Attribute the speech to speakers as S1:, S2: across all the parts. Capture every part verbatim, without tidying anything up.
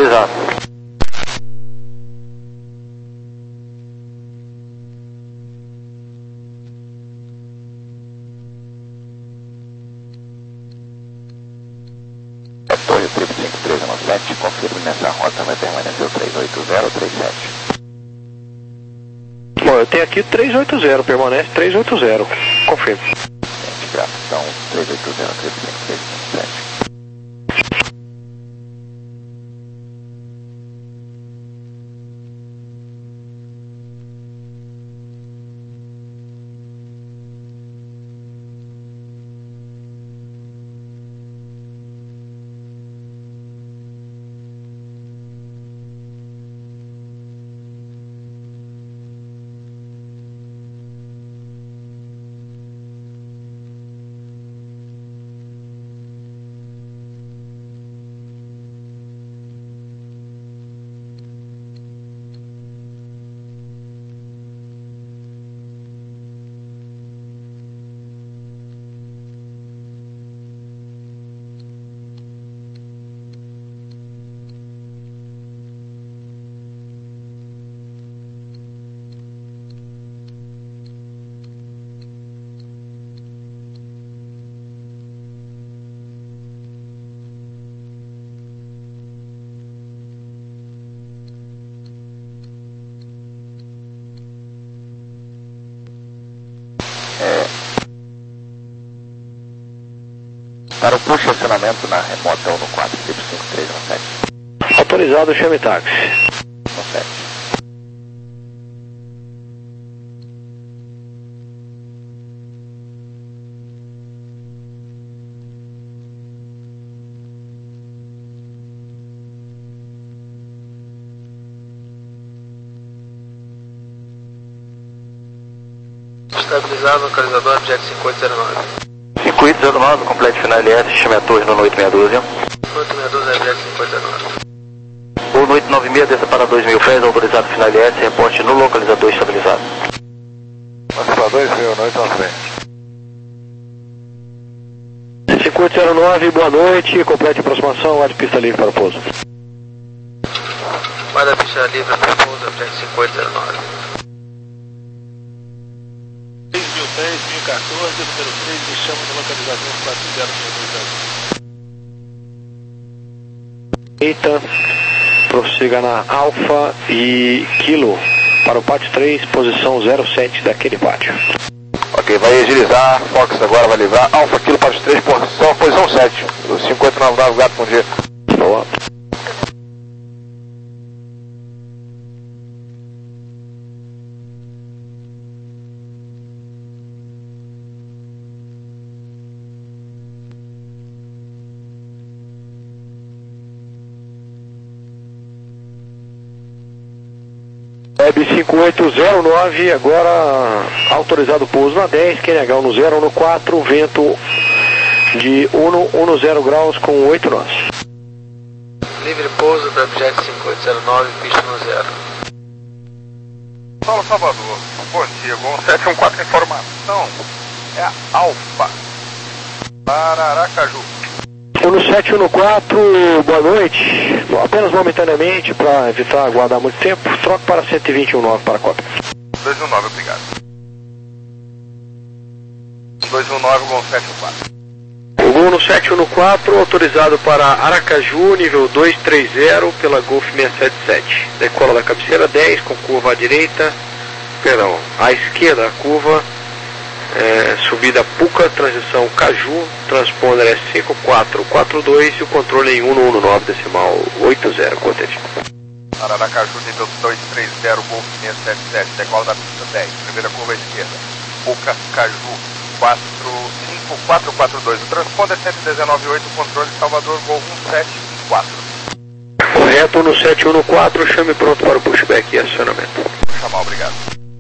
S1: autorizado.
S2: Torre Trip cinco três um sete, confirme nessa rota, vai permanecer o três oito zero ou três sete?
S3: Bom, eu tenho aqui três oito zero, permanece três oito zero, confirme.
S2: Gente, grato, então três oito zero, Trip cinco três um sete. Para o push acionamento na remota um no quatro, Trip cinco três um sete.
S3: Autorizado, chame táxi.
S2: um sete.
S4: Estabilizado, localizador, objeto cinco oito zero nove.
S1: cinco oito zero nove, complete final L S, chame a torre no oito seis doze.
S4: oito seis doze, objeto cinco oito zero nove.
S1: O no oito nove seis, desça para dois mil pés, autorizado final L S, reporte no localizador estabilizado.
S2: Para dois mil, noite à frente.
S3: cinco oito zero nove, boa noite, complete aproximação, guarde pista livre para o pouso.
S4: Guarda pista livre para o pouso, objeto cinco oito zero nove.
S5: três mil dez, mil e quatorze, número três, me chama no localizador quatro zero seis dois zero.
S3: Eita, prossiga na Alfa e Kilo para o pátio três, posição zero sete daquele pátio.
S2: Ok, vai agilizar, Fox agora vai livrar, Alfa Kilo para os três, posição, posição sete. O cinco oito nove nove, gato, bom dia.
S3: Boa. Web cinco oito zero nove, agora autorizado pouso na dez, Q N H um zero um quatro, vento de um zero graus com oito nós.
S4: Livre pouso do objeto cinco oito zero nove, pista no zero.
S6: Paulo Salvador, bom dia, Gol sete um quatro, informação é a Alfa para Aracaju.
S3: um sete um quatro, boa noite. Bom, apenas momentaneamente, para evitar aguardar muito tempo, troca para cento e vinte e um nove para a cópia.
S6: dois um nove, obrigado. dois um nove, Gol sete um quatro.
S3: O Gol no sete um quatro, autorizado para Aracaju, nível dois três zero, pela Golf seis sete sete. Decola da cabeceira dez, com curva à direita, perdão, à esquerda a curva, é, subida Puca, transição Caju, transponder é cinco quatro quatro dois e o controle em um um nove decimal oito zero, contente.
S6: Para Aracaju, nível dois três zero, Golf seis sete sete, decola da pista dez, primeira curva à esquerda, Puca, Caju, cinco quatro quatro dois, o transponder é cento e dezenove oito, controle Salvador, Gol um sete um quatro.
S3: Correto, no sete um quatro, chame pronto para o pushback e acionamento.
S6: Vou chamar, obrigado.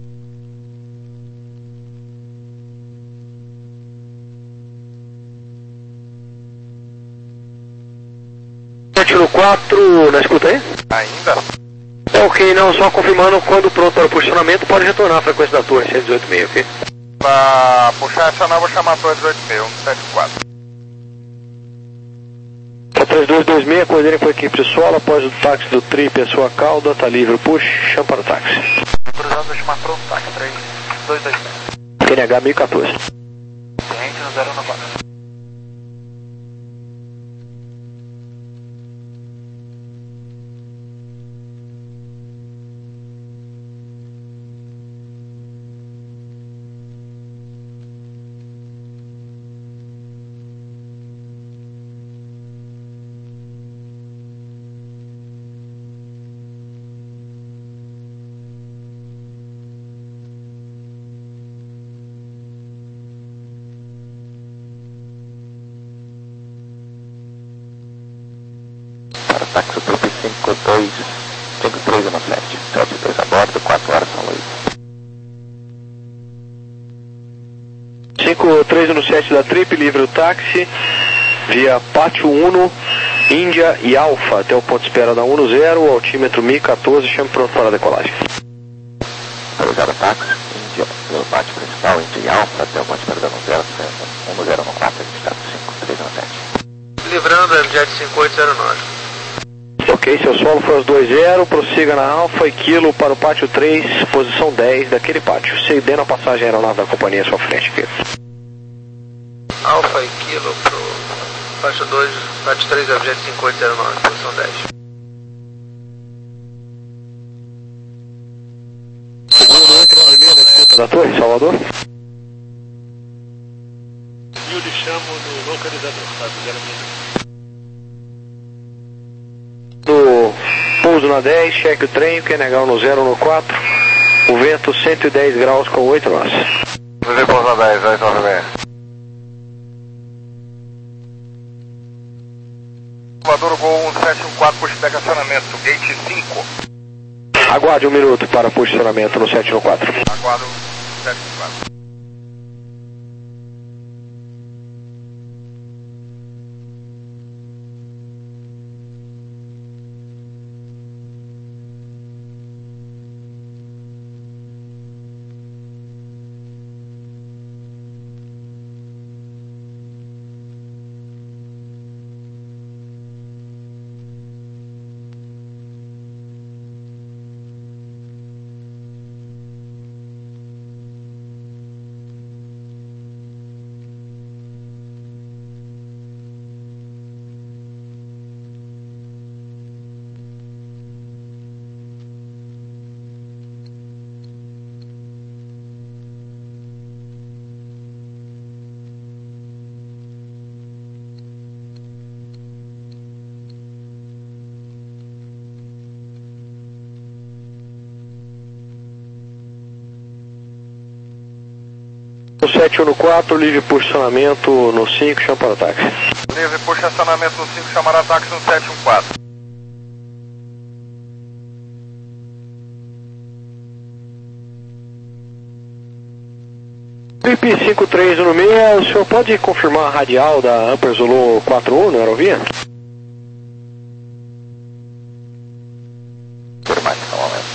S3: sete um quatro, na escuta aí?
S6: Ainda?
S3: É ok, não, só confirmando quando pronto para o posicionamento, pode retornar a frequência da torre, cento e dezoito e meio, ok?
S6: Para puxar essa nova, vou chamar a torre dezoito seis um, um sete quatro.
S3: três dois dois seis, coordenem com a equipe de solo, após o táxi do trip a sua cauda, tá livre o push, chama para o táxi.
S4: Autorizado para chamar pronto, táxi três dois dois seis.
S3: Q N H mil e quatorze.
S4: Cliente no zero um quatro.
S2: Táxi Trupe cinco dois, cinco três um sete, sete dois a bordo, quatro horas São Luís.
S3: cinco três um sete da Trip, livre o táxi, via Pátio Uno, Índia e Alfa, até o ponto de espera da um zero, altímetro mil e quatorze, chame pronto para a decolagem.
S2: Autorizado táxi, Índia, pelo pátio principal, Índia e Alfa, até o ponto de espera da um zero, um zero um quatro, indicado cinco três um sete.
S4: Livrando a Jet cinco oito zero nove.
S3: Ok, seu solo foi aos dois zero, prossiga na Alfa e Kilo para o pátio três, posição dez daquele pátio, cedendo a passagem aeronave da companhia à sua frente, Kilo.
S4: Alfa e Kilo pro pátio dois, pátio três, Jet cinco oito zero nove, posição dez.
S3: Segundo oito nove seis da escuta da torre, Salvador.
S5: E eu lhe chamo no localizador, quatro zero seis.
S3: Do pouso na dez, cheque o trem, Q N H no zero um quatro, o vento cento e dez graus com oito nós.
S2: Fazer pouso na dez, oito nove seis.
S6: Salvador Gol um sete um quatro, pushback acionamento, gate cinco.
S3: Aguarde um minuto para posicionamento no sete um quatro.
S6: Aguardo sete um quatro.
S3: No sete um quatro, livre posicionamento no cinco, chama para o táxi.
S6: Livre push acionamento no cinco, chamará táxi no sete um quatro.
S3: Trip cinco três um seis, o senhor pode confirmar a radial da Amper Zulu quatro um, na aerovia?
S2: Confirmar que não aumenta.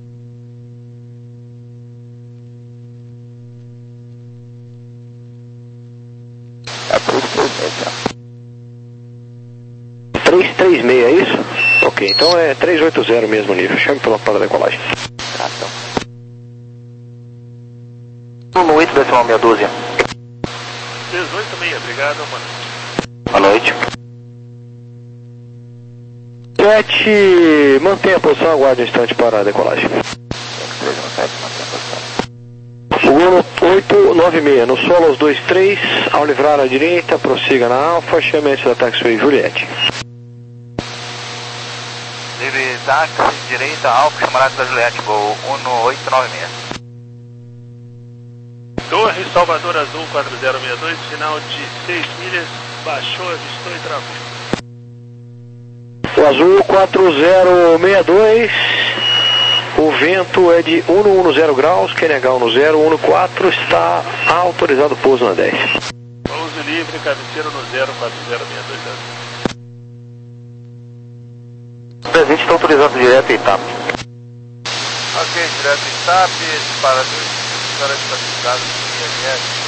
S2: É três três seis,
S3: três três seis, é isso? Ok, então é três oito zero mesmo nível, chame pela para a decolagem.
S2: tá, então.
S1: Um oito decimal meia dúzia.
S5: dezoito meia, obrigado, mano.
S1: Boa noite.
S3: sete, mantenha a posição, aguarde um instante para a decolagem.
S2: cinco três um sete, mantém a posição.
S3: Segundo oito nove seis, no solo aos dois três, ao livrar à direita, prossiga na Alfa, chame antes da taxiway Juliette.
S4: Livre táxi, direita, Alfa, camarada da Juliette, Gol um oito nove seis.
S5: Torre Salvador Azul quatro zero seis dois, final de seis milhas, baixou, avistou e travou.
S3: O Azul quatro zero seis dois, o vento é de um um zero graus, Q N H um zero um quatro, está autorizado o pouso na dez.
S5: Pouso livre, cabeceiro no zero quatro zero seis dois Azul.
S1: Presente está autorizado direto e tá.
S6: Ok, direto em TAP, disparador, história estabilizada do I M S.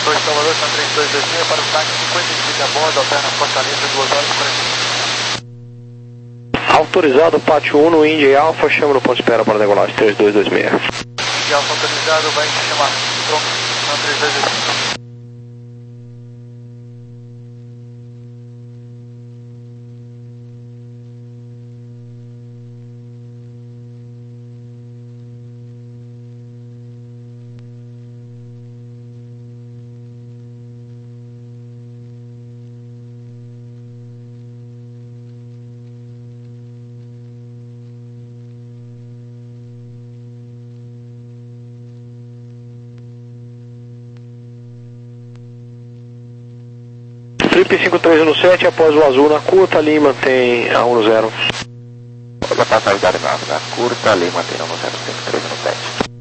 S4: dois Salvador, São três dois dois seis, para o táxi cinquenta e cinco a bordo, alterna Fortaleza, duas horas e quarenta minutos.
S3: Autorizado, Pátio um no India e Alfa, chama no ponto de espera para decolagem três dois dois seis.
S4: India Alfa autorizado, vai chamar pronto, São três dois dois seis.
S3: Flip cinco três um sete, após o azul na curta, ali mantém a um no zero.
S2: Após a passagem da aeronave na curta, ali mantém a um no zero cinco três um sete.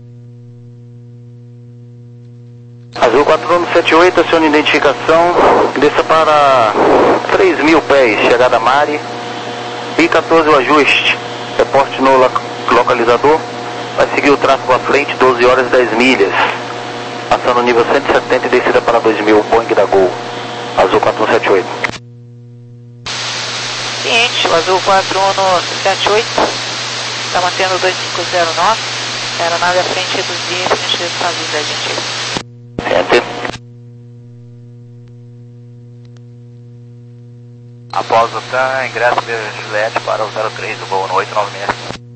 S1: Azul quatro um sete oito, acione identificação, desça para três mil pés, chegada Mari, I quatorze o ajuste, reporte no localizador, vai seguir o traço para frente, doze horas e dez milhas, passando o nível cento e setenta e descida para dois mil, Boeing da Gol. Azul quatro um sete oito.
S7: Ciente, o Azul quatro um sete oito está mantendo dois cinco zero nove, a aeronave à frente reduzir em frente ao Estados da gente.
S1: Ciente.
S4: Após o T A M, ingresso de Juliette para o zero três do voo no oito nove seis.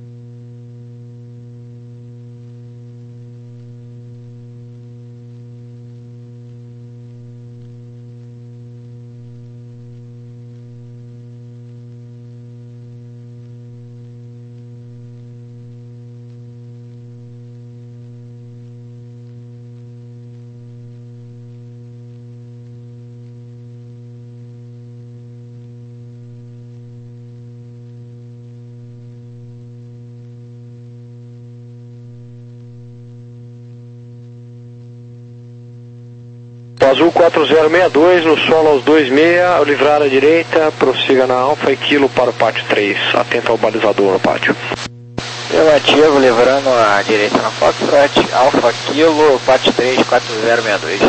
S3: Azul quatro zero seis dois, no solo aos dois seis, ao livrar à direita, prossiga na Alfa e Kilo para o pátio três, atento ao balizador no pátio.
S2: Relativo, livrando à direita na Foxtrot, Alfa Kilo, pátio três quatro zero seis dois.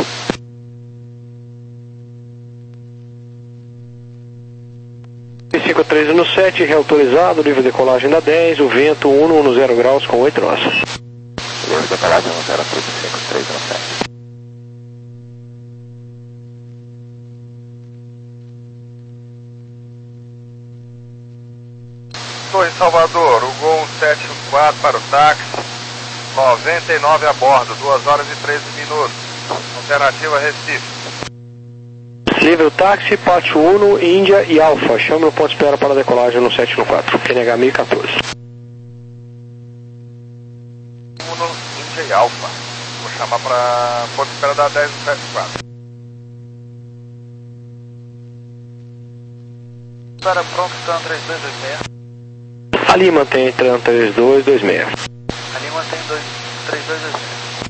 S3: cinco três um sete, reautorizado, livre decolagem da dez, o vento um no zero graus com oito nós.
S2: Livre decolagem no zero cinco três um sete.
S6: Torre Salvador, o Gol sete um quatro para o táxi, noventa e nove a bordo, duas horas e treze minutos. Alternativa Recife.
S3: Livre o táxi, Pátio um, Índia e Alfa, chama no ponto de espera para decolagem no sete um quatro, N H mil e quatorze.
S6: um, Índia e Alfa. Vou chamar para ponto de espera da dez no sete quatro.
S4: Espera pronto, T A M três dois dois seis.
S3: Ali mantém T A M três dois dois seis.
S4: Ali mantém três dois dois seis.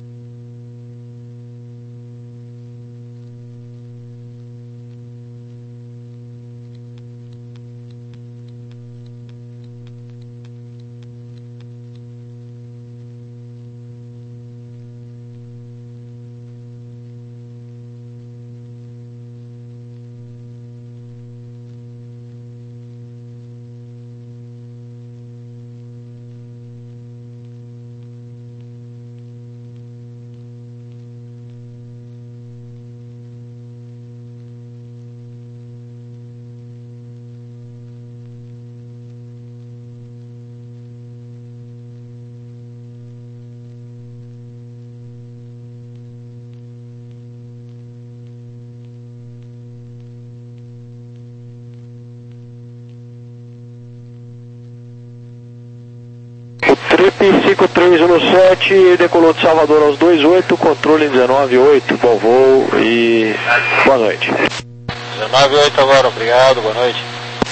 S3: Trip cinco três um sete, decolou de Salvador aos dois oito, controle dezenove oito, bom voo e boa noite.
S2: dezenove oito agora, obrigado, boa noite.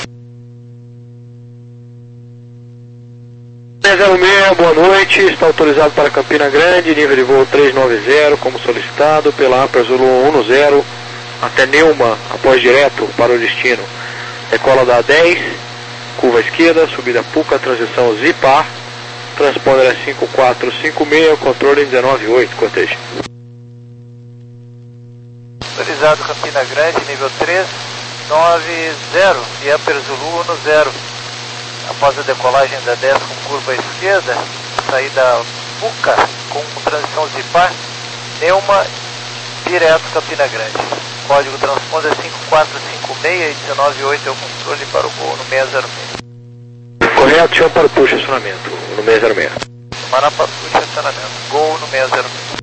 S3: zero seis, boa noite, está autorizado para Campina Grande, nível de voo trezentos e noventa, como solicitado, pela Ampere Zulu um no zero, até Neuma, após direto para o destino. Decola da dez, curva esquerda, subida Puca, transição Zipar, transponder é cinco quatro cinco seis, controle dezenove oito, cortejo.
S4: Autorizado Campina Grande, nível três nove zero, e Upper Zulu no zero. Após a decolagem da dez com curva à esquerda, saída Puca com transição Zipar, Neuma, direto Campina Grande. Código transponder cinco quatro cinco seis e dezenove oito é o controle para o voo no seis zero seis.
S3: Correto, chama para o push acionamento no seis zero seis.
S4: Para para o push acionamento, gol no seis zero seis.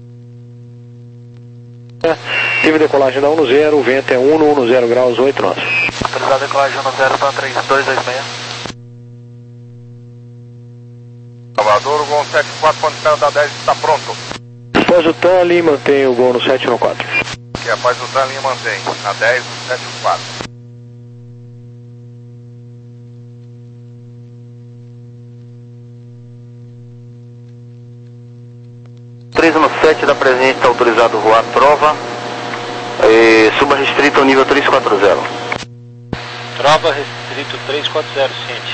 S3: Tive decolagem da um no zero, o vento é um no um no zero graus, oito nós.
S4: Autorizado decolagem um no zero para três dois dois seis.
S6: Salvador, o Gol sete quatro, ponto espera da dez está pronto.
S3: Após o Tally, mantém o Gol no sete no quatro.
S6: Que após o Tally mantém, na dez, no sete no quatro.
S1: três no sete da presente está autorizado voar Trova, e suba restrito ao nível três quatro zero.
S3: Trova restrito três quatro zero, ciente.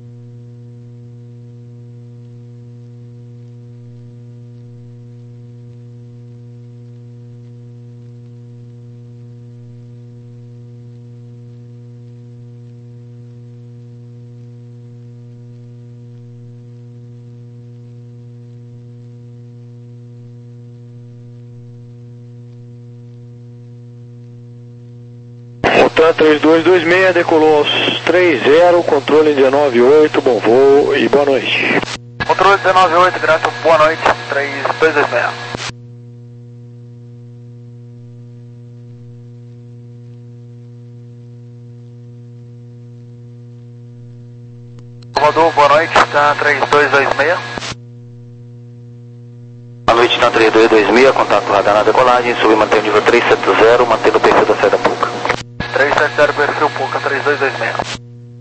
S3: Montan três dois dois seis, decolou aos três zero, controle dezenove oito, bom voo e boa noite.
S4: Controle dezenove oito, graças, boa noite, três dois dois seis. Salvador, boa noite, tá três dois dois seis.
S1: Boa noite, tá três dois dois seis, contato radar na decolagem, sub e mantém o nível três sete zero, mantendo o perfil da saída Puca.
S4: três sete zero, perfil Puca, três dois dois seis.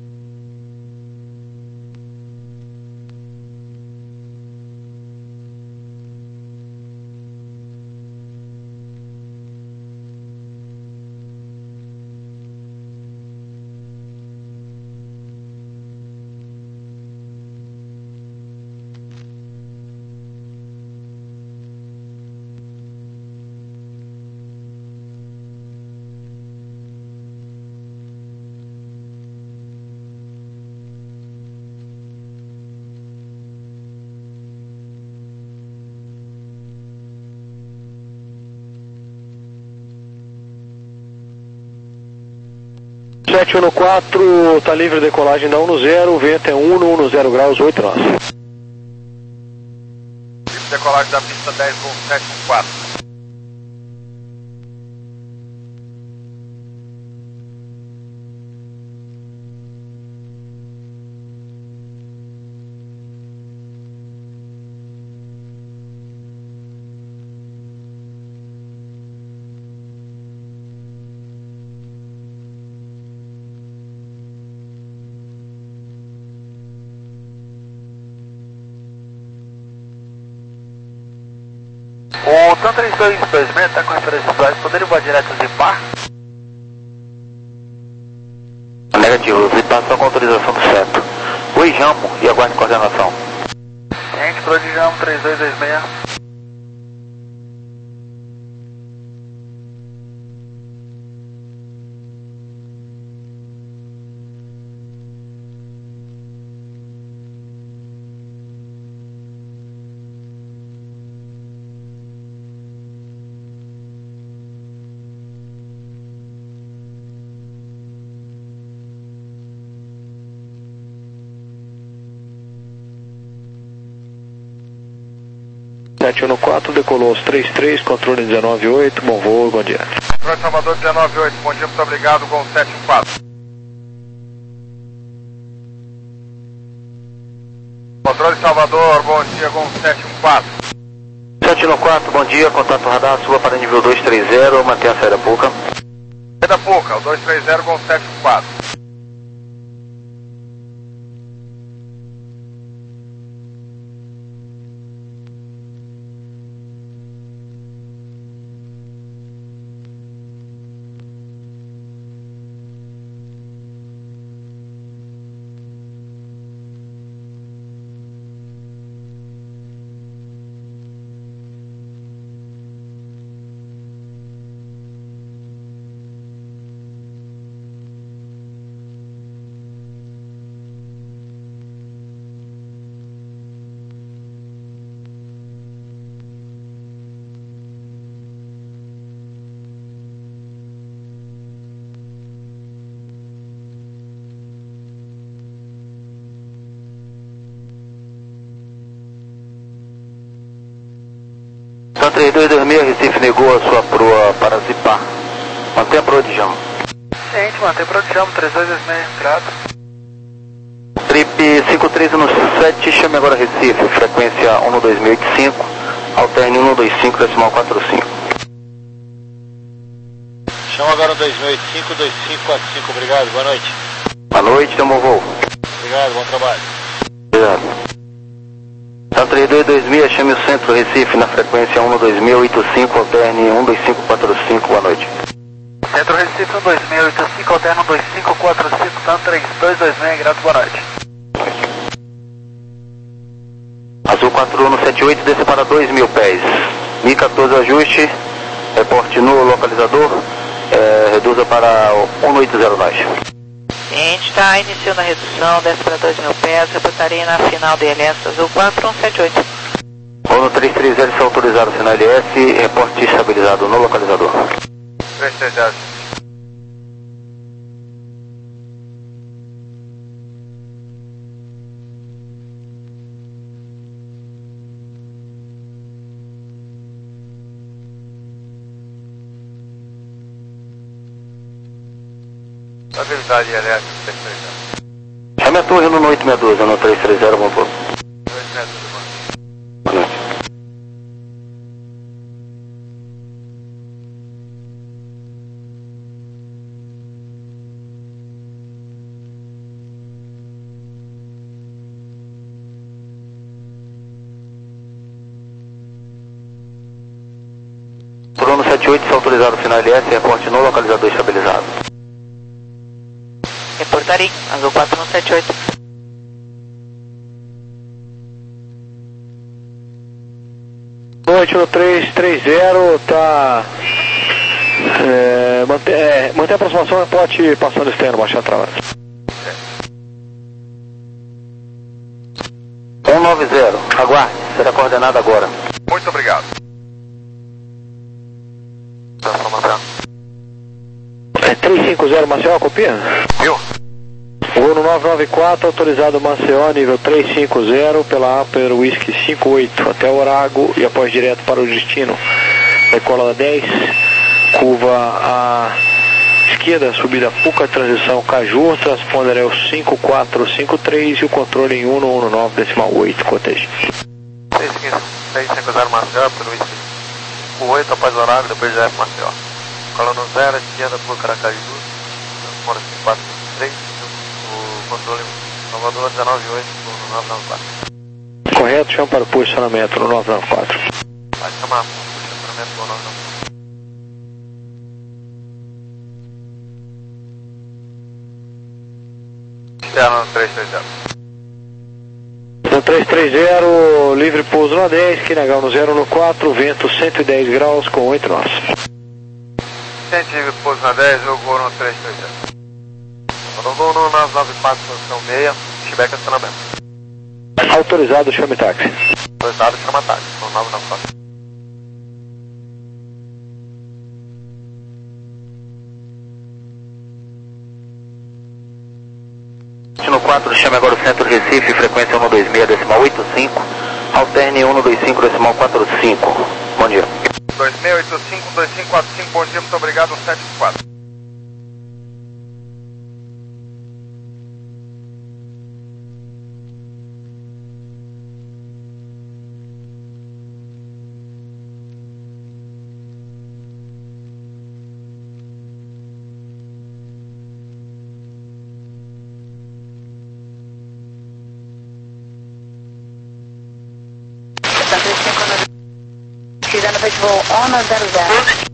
S3: sete um no quatro, tá livre decolagem da um no zero, o vento é um no um no zero graus, oito nós.
S6: Livre decolagem da pista dez, Gol sete um quatro.
S4: O TAM três dois dois seis está com referência visuais, poderia voar direto ao Zipar?
S1: Negativo, Zipar só com autorização do certo. Oi, Jambo, e aguarde coordenação.
S4: Gente, pro de Jambo três dois dois seis.
S3: sete um no quatro, decolou aos três três, controle dezenove oito, bom voo, bom dia.
S6: Controle Salvador dezenove oito, bom dia, muito obrigado, Gol sete um quatro. Controle Salvador, bom dia, Gol sete um quatro.
S1: sete no quatro, bom dia, contato radar, suba para nível dois três zero, mantém a saída Puca.
S6: Saída Puca, o dois três zero, Gol sete um quatro.
S1: dois dois seis, Recife negou a sua proa para Zipar. Mantém a proa de jamo.
S4: Ciente, mantém a proa de jamo, três dois dois seis, grado.
S1: Trip cinco três um sete, chame agora Recife, frequência um dois seis oito cinco, alterne um dois cinco decimal quatro cinco.
S8: Chama agora um dois seis oito cinco, dois cinco quatro cinco, obrigado, boa noite.
S1: Boa noite, tamo voo.
S8: Obrigado, bom trabalho.
S1: Obrigado. Tá três dois dois seis, chame o centro Recife na frequência um dois seis oito cinco, alterne um dois cinco quatro cinco, boa noite.
S4: Centro Recife um dois seis oito cinco, alterne um dois cinco quatro cinco, tá três dois dois seis, grado, boa noite.
S1: Azul quatro um sete oito, desce para dois mil pés. Mi quatorze ajuste, reporte no localizador, é, reduza para um oito zero nós.
S7: Ciente, está iniciando a redução, desce para dois mil pés, reportaria na final D L S Azul quatro um sete oito.
S1: Ono três três zero, está autorizado final L S, reporte estabilizado no localizador.
S6: três três zero. Estabilidade L S três três zero.
S1: Chame a torre no oito seis dois, no três três zero, vamos por.
S6: dois seis dois,
S1: Boa noite. Bruno sete oito, está autorizado final L S, reporte no localizador estabilizado.
S7: Reportaria, Azul quatro um sete oito.
S3: Noite no três três zero, tá. É, mantém, é, mantém a aproximação, reporte passando externo, baixar a trava.
S1: um nove zero, aguarde, será coordenado agora.
S6: Muito obrigado.
S3: É três cinco zero, Maceió, copia?
S6: Viu?
S3: Voo no nove nove quatro, autorizado Maceió, nível três cinco zero, pela Upper Whisky cinco oito, até o Orago e após direto para o destino. Decola da dez, curva à esquerda, subida Puca, transição Caju, transponder é o cinco quatro cinco três e o controle em um um nove decimal oito, cortejo.
S4: três cinco zero Maceió, pelo Whisky cinco oito, após o Orago, depois direto Maceió. Cola no zero, esquerda por Caracaju, transponder cinco quatro cinco três. Controle Salvador dezenove oito no nove nove quatro.
S3: Correto, chama para o posicionamento no nove nove quatro.
S4: Vai chamar posicionamento no nove nove quatro. Externo no três três zero.
S3: No três três zero, livre pouso na dez, Quinagão no zero no quatro, vento cento e dez graus com oito nós.
S4: Científico, pouso na dez, eu vou no três três zero. Eu vou no nove nove quatro, posição seis, Chibeca acionamento.
S3: Autorizado, chame táxi.
S4: Autorizado, chama táxi, no nove nove quatro.
S1: No quatro, chame agora o centro Recife, frequência um dois seis decimal oito cinco, alterne um dois cinco decimal quatro cinco. Bom dia.
S6: dois seis oito cinco, dois cinco quatro cinco, bom dia, muito obrigado, sete quatro.
S9: Chegando festival ONA zero zero.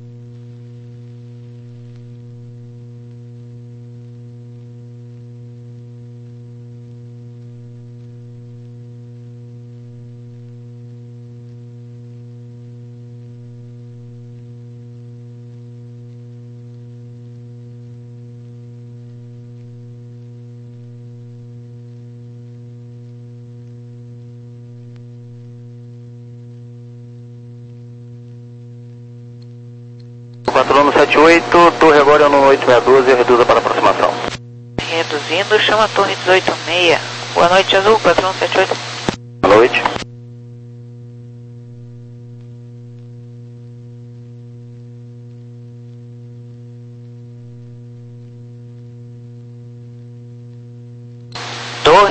S1: quatro um sete oito, torre agora é no oito seis um doze, reduza para aproximação.
S7: Reduzindo, chama a torre dezoito seis. Boa noite, Azul, quatro um sete oito.
S1: Boa noite.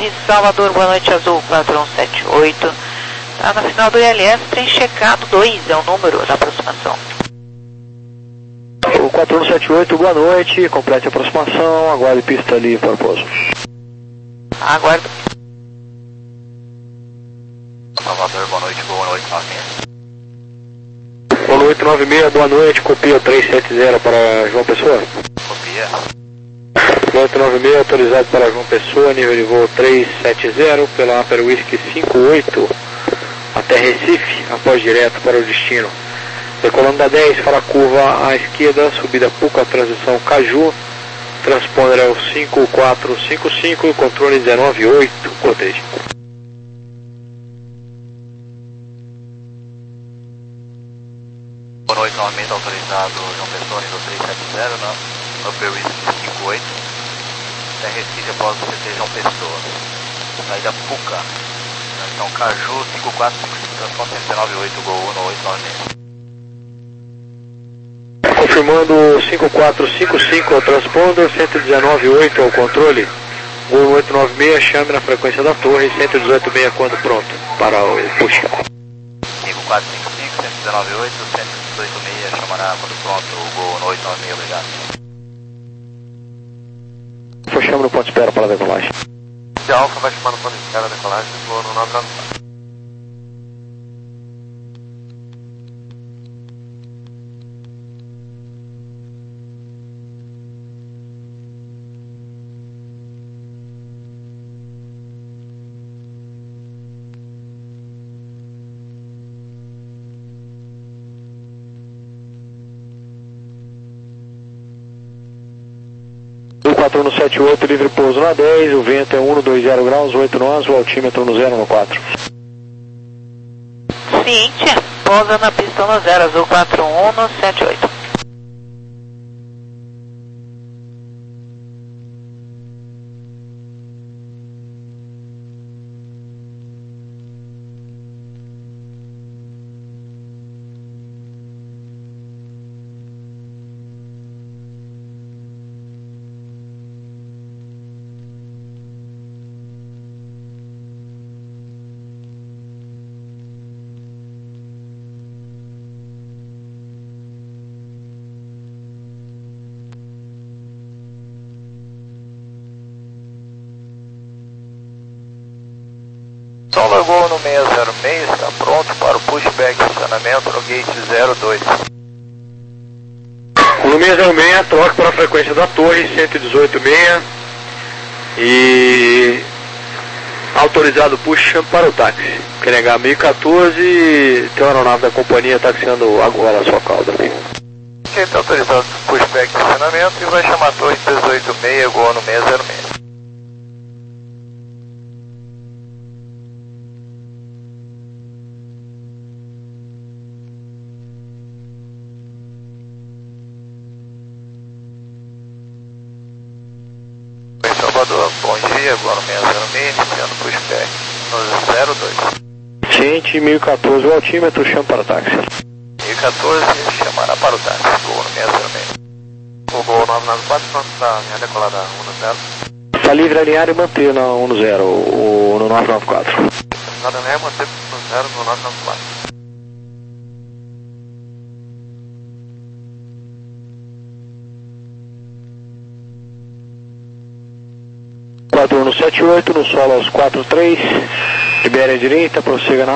S7: Torres, Salvador, boa noite, Azul quatro um sete oito. Tá na final do I L S, tem checado dois, é o número da aproximação.
S3: O quatro um sete oito, boa noite, complete a aproximação, aguarde pista livre para pouso.
S7: Aguardo.
S2: Salvador, boa noite, boa noite, nove seis.
S3: Boa noite, nove seis, boa noite, copia três sete zero para João Pessoa.
S2: Copia.
S3: Boa noite, nove seis, autorizado para João Pessoa, nível de voo três sete zero, pela Aper Whisky cinco oito, até Recife, após direto para o destino. Decolando da dez para a curva à esquerda, subida Puca, transição Caju, transponder é o cinco quatro cinco cinco, controle dezenove oito, cortejo.
S2: Boa noite, novamente autorizado João Pessoa, nível três sete zero, no Upper Whisky cinco oito, até Recife após o C T João Pessoa. Saída Puca, transição Caju, cinco quatro cinco cinco, transponder dezenove oito, Gol um oito nove seis.
S3: Confirmando cinco quatro cinco cinco ao transponder, cento e dezenove oito ao controle, Gol oito nove seis, chame na frequência da torre, cento e dezoito seis quando pronto, para o push.
S2: cinco quatro cinco cinco, cento e dezenove oito, cento e dezoito seis, chamará quando pronto, o Gol oito nove seis, obrigado.
S3: Foi chame no ponto de espera para a decolagem.
S6: De Alfa vai chamar no ponto de espera da decolagem, vou no nove nove quatro.
S3: quatro um sete oito, livre pouso na dez, o vento é um dois zero graus, oito nós, o altímetro no zero no quatro.
S7: Cíntia, pousa na pista no zero, Azul quatro um sete oito.
S4: Som largou no seis zero seis, está pronto para o pushback estacionamento no gate zero dois.
S3: No seis zero seis, troca para a frequência da torre, cento e dezoito seis, e autorizado push para o táxi. Q N H mil e quatorze, tem uma aeronave da companhia taxiando agora a sua cauda.
S4: Quem está autorizado pushback estacionamento e vai chamar a torre dezoito seis, igual no seis zero seis. Salvador, bom dia, agora no seis zero seis, iniciando pushback no zero dois.
S3: Gente, mil e quatorze, o altímetro, chama para o táxi.
S4: mil e quatorze, chamará para o táxi, Gol no seis zero seis.
S6: O Gol nove nove quatro, pronto para minha decolada um zero.
S3: Está livre alinhar e manter na um zero, o, no nove nove quatro.
S6: Nada nem manter no zero no nove nove quatro.
S3: quatro um sete oito, no solo aos quatro três, libere a direita, prossiga na